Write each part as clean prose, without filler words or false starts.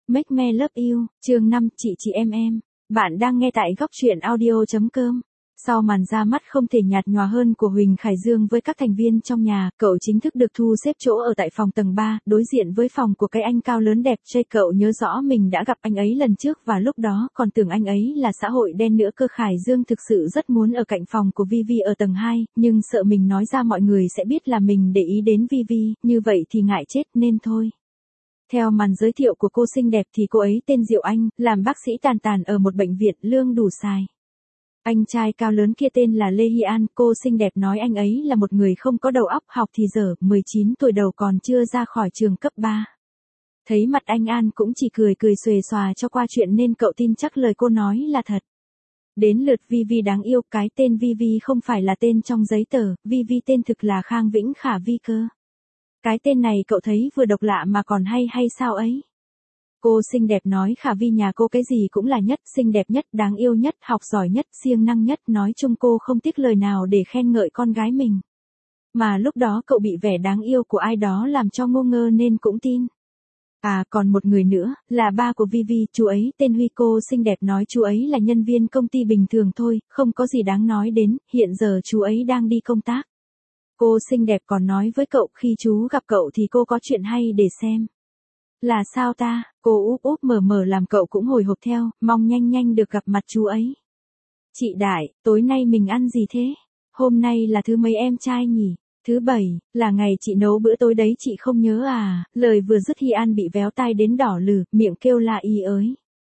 Make me love you, chương 5, chị em. Bạn đang nghe tại góc truyện audio.com. Sau màn ra mắt không thể nhạt nhòa hơn của Huỳnh Khải Dương với các thành viên trong nhà, cậu chính thức được thu xếp chỗ ở tại phòng tầng 3, đối diện với phòng của cái anh cao lớn đẹp trai. Cậu nhớ rõ mình đã gặp anh ấy lần trước và lúc đó còn tưởng anh ấy là xã hội đen nữa cơ. Khải Dương thực sự rất muốn ở cạnh phòng của Vivi ở tầng 2, nhưng sợ mình nói ra mọi người sẽ biết là mình để ý đến Vivi, như vậy thì ngại chết nên thôi. Theo màn giới thiệu của cô xinh đẹp thì cô ấy tên Diệu Anh, làm bác sĩ tàn ở một bệnh viện lương đủ xài. Anh trai cao lớn kia tên là Lê Hy An, cô xinh đẹp nói anh ấy là một người không có đầu óc, học thì dở, 19 tuổi đầu còn chưa ra khỏi trường cấp 3. Thấy mặt anh An cũng chỉ cười xuề xòa cho qua chuyện nên cậu tin chắc lời cô nói là thật. Đến lượt Vivi đáng yêu, cái tên Vivi không phải là tên trong giấy tờ, Vivi tên thực là Khang Vĩnh Khả Vi cơ. Cái tên này cậu thấy vừa độc lạ mà còn hay sao ấy. Cô xinh đẹp nói Khả Vi nhà cô cái gì cũng là nhất, xinh đẹp nhất, đáng yêu nhất, học giỏi nhất, siêng năng nhất, nói chung cô không tiếc lời nào để khen ngợi con gái mình. Mà lúc đó cậu bị vẻ đáng yêu của ai đó làm cho ngô ngơ nên cũng tin. À còn một người nữa, là ba của Vivi, chú ấy tên Huy. Cô xinh đẹp nói chú ấy là nhân viên công ty bình thường thôi, không có gì đáng nói đến, hiện giờ chú ấy đang đi công tác. Cô xinh đẹp còn nói với cậu khi chú gặp cậu thì cô có chuyện hay để xem. Là sao ta, cô úp mở làm cậu cũng hồi hộp theo, mong nhanh được gặp mặt chú ấy. Chị Đại, tối nay mình ăn gì thế? Hôm nay là thứ mấy em trai nhỉ? Thứ 7, là ngày chị nấu bữa tối đấy chị không nhớ à? Lời vừa dứt Hy An bị véo tai đến đỏ lừ, miệng kêu la y ới.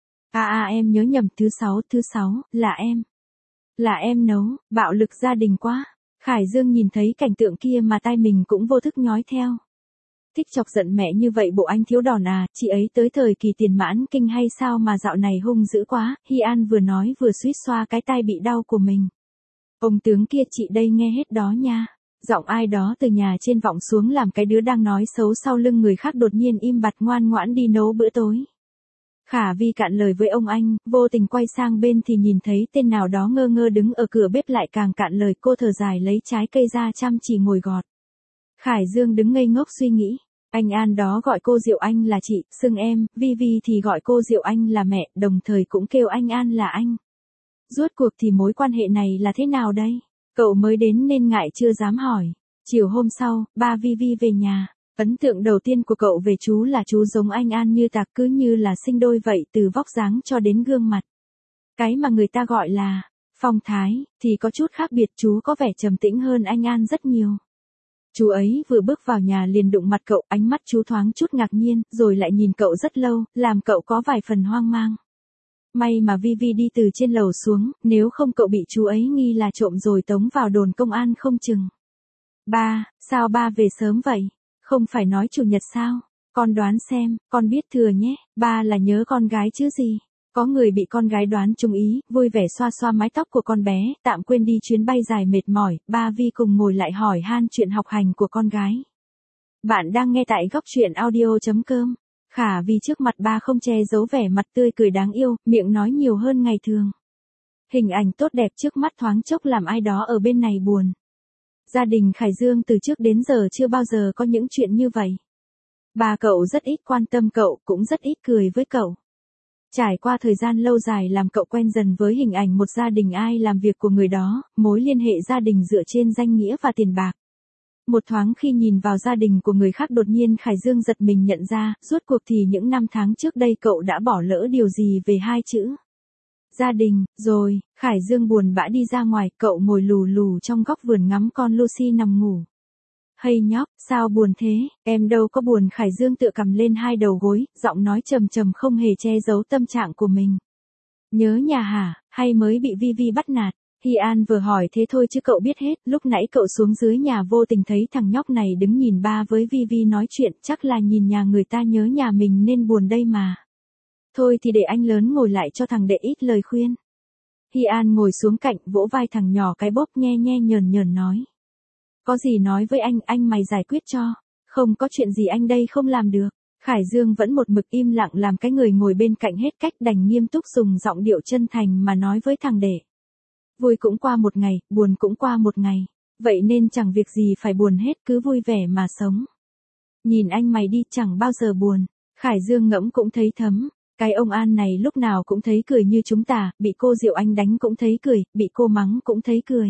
Em nhớ nhầm, thứ 6, là em. Là em nấu, bạo lực gia đình quá. Khải Dương nhìn thấy cảnh tượng kia mà tai mình cũng vô thức nhói theo. Thích chọc giận mẹ như vậy bộ anh thiếu đòn à, chị ấy tới thời kỳ tiền mãn kinh hay sao mà dạo này hung dữ quá. Hy An vừa nói vừa suýt xoa cái tai bị đau của mình. Ông tướng kia chị đây nghe hết đó nha. Giọng ai đó từ nhà trên vọng xuống làm cái đứa đang nói xấu sau lưng người khác đột nhiên im bặt ngoan ngoãn đi nấu bữa tối. Khả Vi cạn lời với ông anh, vô tình quay sang bên thì nhìn thấy tên nào đó ngơ ngơ đứng ở cửa bếp lại càng cạn lời. Cô thở dài lấy trái cây ra chăm chỉ ngồi gọt. Khải Dương đứng ngây ngốc suy nghĩ. Anh An đó gọi cô Diệu Anh là chị, xưng em, Vivi thì gọi cô Diệu Anh là mẹ, đồng thời cũng kêu anh An là anh. Rốt cuộc thì mối quan hệ này là thế nào đây? Cậu mới đến nên ngại chưa dám hỏi. Chiều hôm sau, ba Vivi về nhà. Ấn tượng đầu tiên của cậu về chú là chú giống anh An như tạc, cứ như là sinh đôi vậy, từ vóc dáng cho đến gương mặt. Cái mà người ta gọi là phong thái thì có chút khác biệt, chú có vẻ trầm tĩnh hơn anh An rất nhiều. Chú ấy vừa bước vào nhà liền đụng mặt cậu, ánh mắt chú thoáng chút ngạc nhiên, rồi lại nhìn cậu rất lâu, làm cậu có vài phần hoang mang. May mà Vivi đi từ trên lầu xuống, nếu không cậu bị chú ấy nghi là trộm rồi tống vào đồn công an không chừng. Ba, sao ba về sớm vậy? Không phải nói chủ nhật sao? Con đoán xem, con biết thừa nhé, ba là nhớ con gái chứ gì. Có người bị con gái đoán trúng ý, vui vẻ xoa mái tóc của con bé, tạm quên đi chuyến bay dài mệt mỏi, ba Vi cùng ngồi lại hỏi han chuyện học hành của con gái. Bạn đang nghe tại góc truyện audio.com. Khả Vi trước mặt ba không che giấu vẻ mặt tươi cười đáng yêu, miệng nói nhiều hơn ngày thường. Hình ảnh tốt đẹp trước mắt thoáng chốc làm ai đó ở bên này buồn. Gia đình Khải Dương từ trước đến giờ chưa bao giờ có những chuyện như vậy. Ba cậu rất ít quan tâm cậu, cũng rất ít cười với cậu. Trải qua thời gian lâu dài làm cậu quen dần với hình ảnh một gia đình ai làm việc của người đó, mối liên hệ gia đình dựa trên danh nghĩa và tiền bạc. Một thoáng khi nhìn vào gia đình của người khác đột nhiên Khải Dương giật mình nhận ra, rốt cuộc thì những năm tháng trước đây cậu đã bỏ lỡ điều gì về hai chữ. Gia đình, rồi, Khải Dương buồn bã đi ra ngoài, cậu ngồi lù trong góc vườn ngắm con Lucy nằm ngủ. Hay nhóc, sao buồn thế, em đâu có buồn. Khải Dương tựa cầm lên hai đầu gối, giọng nói trầm không hề che giấu tâm trạng của mình. Nhớ nhà hả, hay mới bị Vivi bắt nạt? Hy An vừa hỏi thế thôi chứ cậu biết hết, lúc nãy cậu xuống dưới nhà vô tình thấy thằng nhóc này đứng nhìn ba với Vivi nói chuyện, chắc là nhìn nhà người ta nhớ nhà mình nên buồn đây mà. Thôi thì để anh lớn ngồi lại cho thằng đệ ít lời khuyên. Hy An ngồi xuống cạnh vỗ vai thằng nhỏ cái bóp nhe nhờn nói. Có gì nói với anh mày giải quyết cho. Không có chuyện gì anh đây không làm được. Khải Dương vẫn một mực im lặng làm cái người ngồi bên cạnh hết cách đành nghiêm túc dùng giọng điệu chân thành mà nói với thằng đệ. Vui cũng qua một ngày, buồn cũng qua một ngày. Vậy nên chẳng việc gì phải buồn hết, cứ vui vẻ mà sống. Nhìn anh mày đi chẳng bao giờ buồn. Khải Dương ngẫm cũng thấy thấm, cái ông An này lúc nào cũng thấy cười như chúng ta, bị cô Diệu Anh đánh cũng thấy cười, bị cô mắng cũng thấy cười.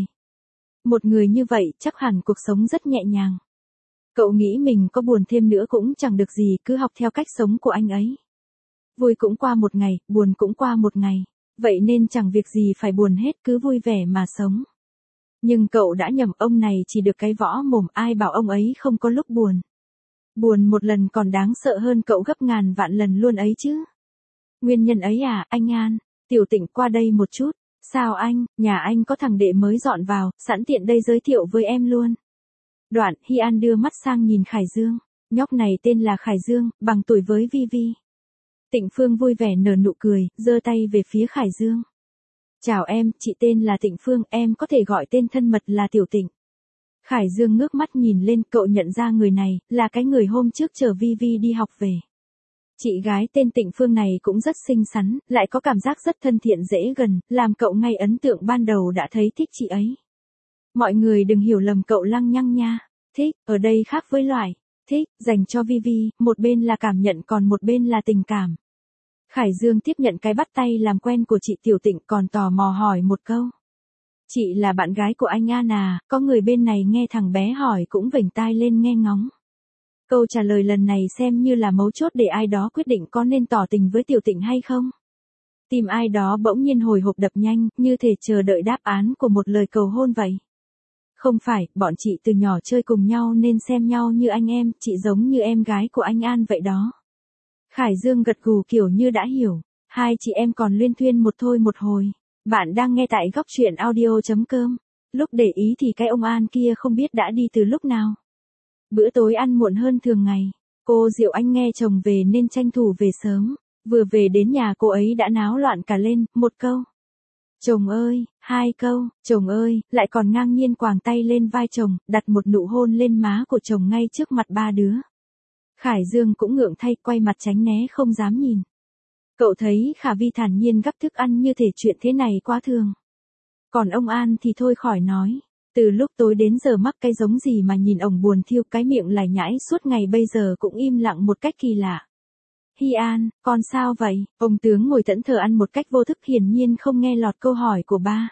Một người như vậy chắc hẳn cuộc sống rất nhẹ nhàng. Cậu nghĩ mình có buồn thêm nữa cũng chẳng được gì, cứ học theo cách sống của anh ấy. Vui cũng qua một ngày, buồn cũng qua một ngày. Vậy nên chẳng việc gì phải buồn hết, cứ vui vẻ mà sống. Nhưng cậu đã nhầm, ông này chỉ được cái võ mồm, ai bảo ông ấy không có lúc buồn. Buồn một lần còn đáng sợ hơn cậu gấp ngàn vạn lần luôn ấy chứ. Nguyên nhân ấy à, anh An, Tiểu Tịnh qua đây một chút. Sao anh, nhà anh có thằng đệ mới dọn vào, sẵn tiện đây giới thiệu với em luôn. Đoạn, Hy An đưa mắt sang nhìn Khải Dương. Nhóc này tên là Khải Dương, bằng tuổi với Vi Vi. Tịnh Phương vui vẻ nở nụ cười, giơ tay về phía Khải Dương. Chào em, chị tên là Tịnh Phương, em có thể gọi tên thân mật là Tiểu Tịnh. Khải Dương ngước mắt nhìn lên, cậu nhận ra người này, là cái người hôm trước chở Vi Vi đi học về. Chị gái tên Tịnh Phương này cũng rất xinh xắn, lại có cảm giác rất thân thiện dễ gần, làm cậu ngay ấn tượng ban đầu đã thấy thích chị ấy. Mọi người đừng hiểu lầm cậu lăng nhăng nha. Thích, ở đây khác với loại thích, dành cho Vi Vi, một bên là cảm nhận còn một bên là tình cảm. Khải Dương tiếp nhận cái bắt tay làm quen của chị Tiểu Tịnh còn tò mò hỏi một câu. Chị là bạn gái của anh An à, có người bên này nghe thằng bé hỏi cũng vểnh tai lên nghe ngóng. Câu trả lời lần này xem như là mấu chốt để ai đó quyết định có nên tỏ tình với Tiểu Tịnh hay không. Tìm ai đó bỗng nhiên hồi hộp đập nhanh, như thể chờ đợi đáp án của một lời cầu hôn vậy. Không phải, bọn chị từ nhỏ chơi cùng nhau nên xem nhau như anh em, chị giống như em gái của anh An vậy đó. Khải Dương gật gù kiểu như đã hiểu, hai chị em còn luyên thuyên một thôi một hồi. Bạn đang nghe tại góc truyện audio.com. Lúc để ý thì cái ông An kia không biết đã đi từ lúc nào. Bữa tối ăn muộn hơn thường ngày. Cô Diệu Anh nghe chồng về nên tranh thủ về sớm. Vừa về đến nhà cô ấy đã náo loạn cả lên, một câu. Chồng ơi, hai câu, chồng ơi, lại còn ngang nhiên quàng tay lên vai chồng, đặt một nụ hôn lên má của chồng ngay trước mặt ba đứa. Khải Dương cũng ngượng thay, quay mặt tránh né không dám nhìn. Cậu thấy Khả Vi thản nhiên gắp thức ăn như thể chuyện thế này quá thường. Còn ông An thì thôi khỏi nói. Từ lúc tối đến giờ mắc cái giống gì mà nhìn ổng buồn thiêu, cái miệng lải nhải suốt ngày bây giờ cũng im lặng một cách kỳ lạ. Hy An, con sao vậy? Ông tướng ngồi thẫn thờ ăn một cách vô thức, hiển nhiên không nghe lọt câu hỏi của ba.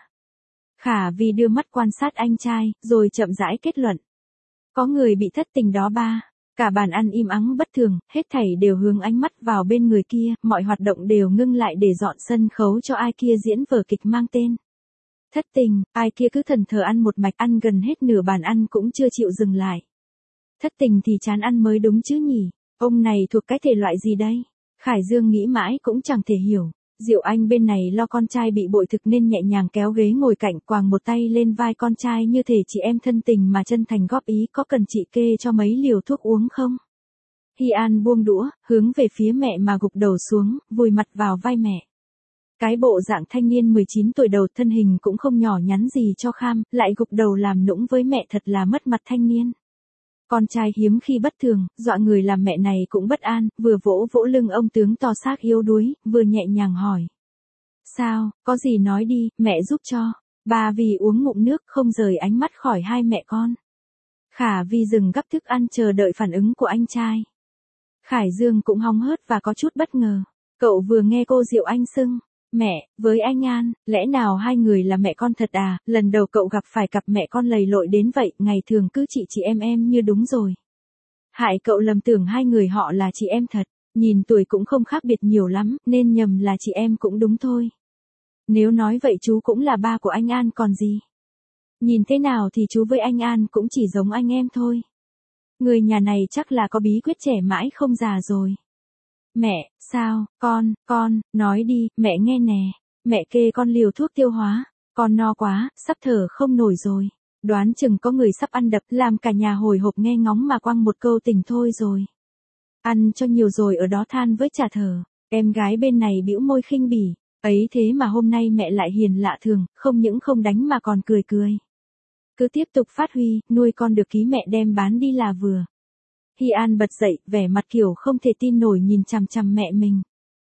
Khả Vi đưa mắt quan sát anh trai, rồi chậm rãi kết luận. Có người bị thất tình đó ba. Cả bàn ăn im ắng bất thường, hết thảy đều hướng ánh mắt vào bên người kia, mọi hoạt động đều ngưng lại để dọn sân khấu cho ai kia diễn vở kịch mang tên thất tình. Ai kia cứ thần thờ ăn một mạch, ăn gần hết nửa bàn ăn cũng chưa chịu dừng lại. Thất tình thì chán ăn mới đúng chứ nhỉ? Ông này thuộc cái thể loại gì đây? Khải Dương nghĩ mãi cũng chẳng thể hiểu. Diệu Anh bên này lo con trai bị bội thực nên nhẹ nhàng kéo ghế ngồi cạnh, quàng một tay lên vai con trai như thể chị em thân tình mà chân thành góp ý, có cần chị kê cho mấy liều thuốc uống không? Hy An buông đũa, hướng về phía mẹ mà gục đầu xuống, vùi mặt vào vai mẹ. Cái bộ dạng thanh niên 19 tuổi đầu, thân hình cũng không nhỏ nhắn gì cho kham, lại gục đầu làm nũng với mẹ, thật là mất mặt thanh niên. Con trai hiếm khi bất thường, dọa người làm mẹ này cũng bất an, vừa vỗ vỗ lưng ông tướng to xác yếu đuối, vừa nhẹ nhàng hỏi. Sao, có gì nói đi, mẹ giúp cho. Bà vì uống ngụm nước không rời ánh mắt khỏi hai mẹ con. Khả Vi dừng gắp thức ăn chờ đợi phản ứng của anh trai. Khải Dương cũng hóng hớt và có chút bất ngờ. Cậu vừa nghe cô Diệu Anh xưng mẹ với anh An, lẽ nào hai người là mẹ con thật à? Lần đầu cậu gặp phải cặp mẹ con lầy lội đến vậy, ngày thường cứ chị em như đúng rồi. Hại cậu lầm tưởng hai người họ là chị em thật, nhìn tuổi cũng không khác biệt nhiều lắm, nên nhầm là chị em cũng đúng thôi. Nếu nói vậy chú cũng là ba của anh An còn gì. Nhìn thế nào thì chú với anh An cũng chỉ giống anh em thôi. Người nhà này chắc là có bí quyết trẻ mãi không già rồi. Mẹ, sao, con, nói đi, mẹ nghe nè. Mẹ kê con liều thuốc tiêu hóa, con no quá, sắp thở không nổi rồi. Đoán chừng có người sắp ăn đập, làm cả nhà hồi hộp nghe ngóng mà quăng một câu tình thôi rồi. Ăn cho nhiều rồi ở đó than với chả thở. Em gái bên này bĩu môi khinh bỉ. Ấy thế mà hôm nay mẹ lại hiền lạ thường, không những không đánh mà còn cười cười. Cứ tiếp tục phát huy, nuôi con được ký mẹ đem bán đi là vừa. Hy An bật dậy, vẻ mặt kiểu không thể tin nổi nhìn chằm chằm mẹ mình.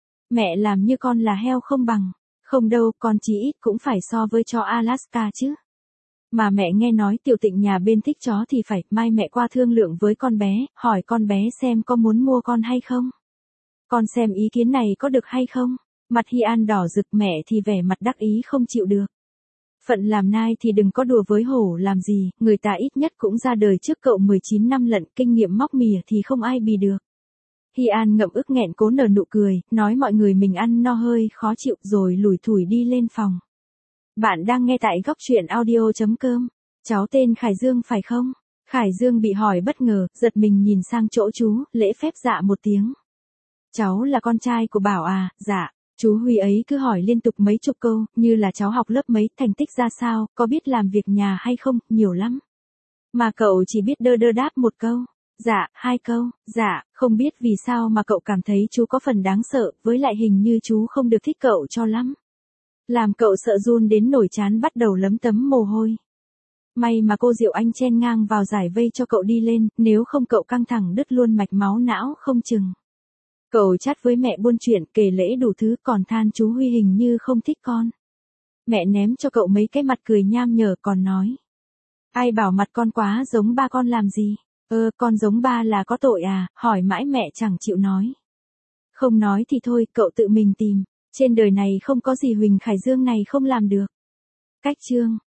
Mẹ làm như con là heo không bằng. Không đâu, con chí ít cũng phải so với chó Alaska chứ. Mà mẹ nghe nói Tiểu Tịnh nhà bên thích chó thì phải, mai mẹ qua thương lượng với con bé, hỏi con bé xem có muốn mua con hay không. Con xem ý kiến này có được hay không? Mặt Hy An đỏ rực, mẹ thì vẻ mặt đắc ý không chịu được. Phận làm nai thì đừng có đùa với hổ làm gì, người ta ít nhất cũng ra đời trước cậu 19 năm lận, kinh nghiệm móc mìa thì không ai bì được. Hy An ngậm ức nghẹn cố nở nụ cười, nói mọi người mình ăn no hơi khó chịu rồi lủi thủi đi lên phòng. Bạn đang nghe tại góc truyện audio.com. Cháu tên Khải Dương phải không? Khải Dương bị hỏi bất ngờ, giật mình nhìn sang chỗ chú, lễ phép dạ một tiếng. Cháu là con trai của Bảo à? Dạ. Chú Huy ấy cứ hỏi liên tục mấy chục câu, như là cháu học lớp mấy, thành tích ra sao, có biết làm việc nhà hay không, nhiều lắm. Mà cậu chỉ biết đơ đơ đáp một câu. Dạ, 2 câu. Dạ, không biết vì sao mà cậu cảm thấy chú có phần đáng sợ, với lại hình như chú không được thích cậu cho lắm. Làm cậu sợ run đến nổi trán bắt đầu lấm tấm mồ hôi. May mà cô Diệu Anh chen ngang vào giải vây cho cậu đi lên, nếu không cậu căng thẳng đứt luôn mạch máu não không chừng. Cậu chát với mẹ buôn chuyện, kể lễ đủ thứ, còn than chú Huy hình như không thích con. Mẹ ném cho cậu mấy cái mặt cười nham nhở còn nói. Ai bảo mặt con quá giống ba con làm gì? Con giống ba là có tội à? Hỏi mãi mẹ chẳng chịu nói. Không nói thì thôi, cậu tự mình tìm. Trên đời này không có gì Huỳnh Khải Dương này không làm được. Cách chương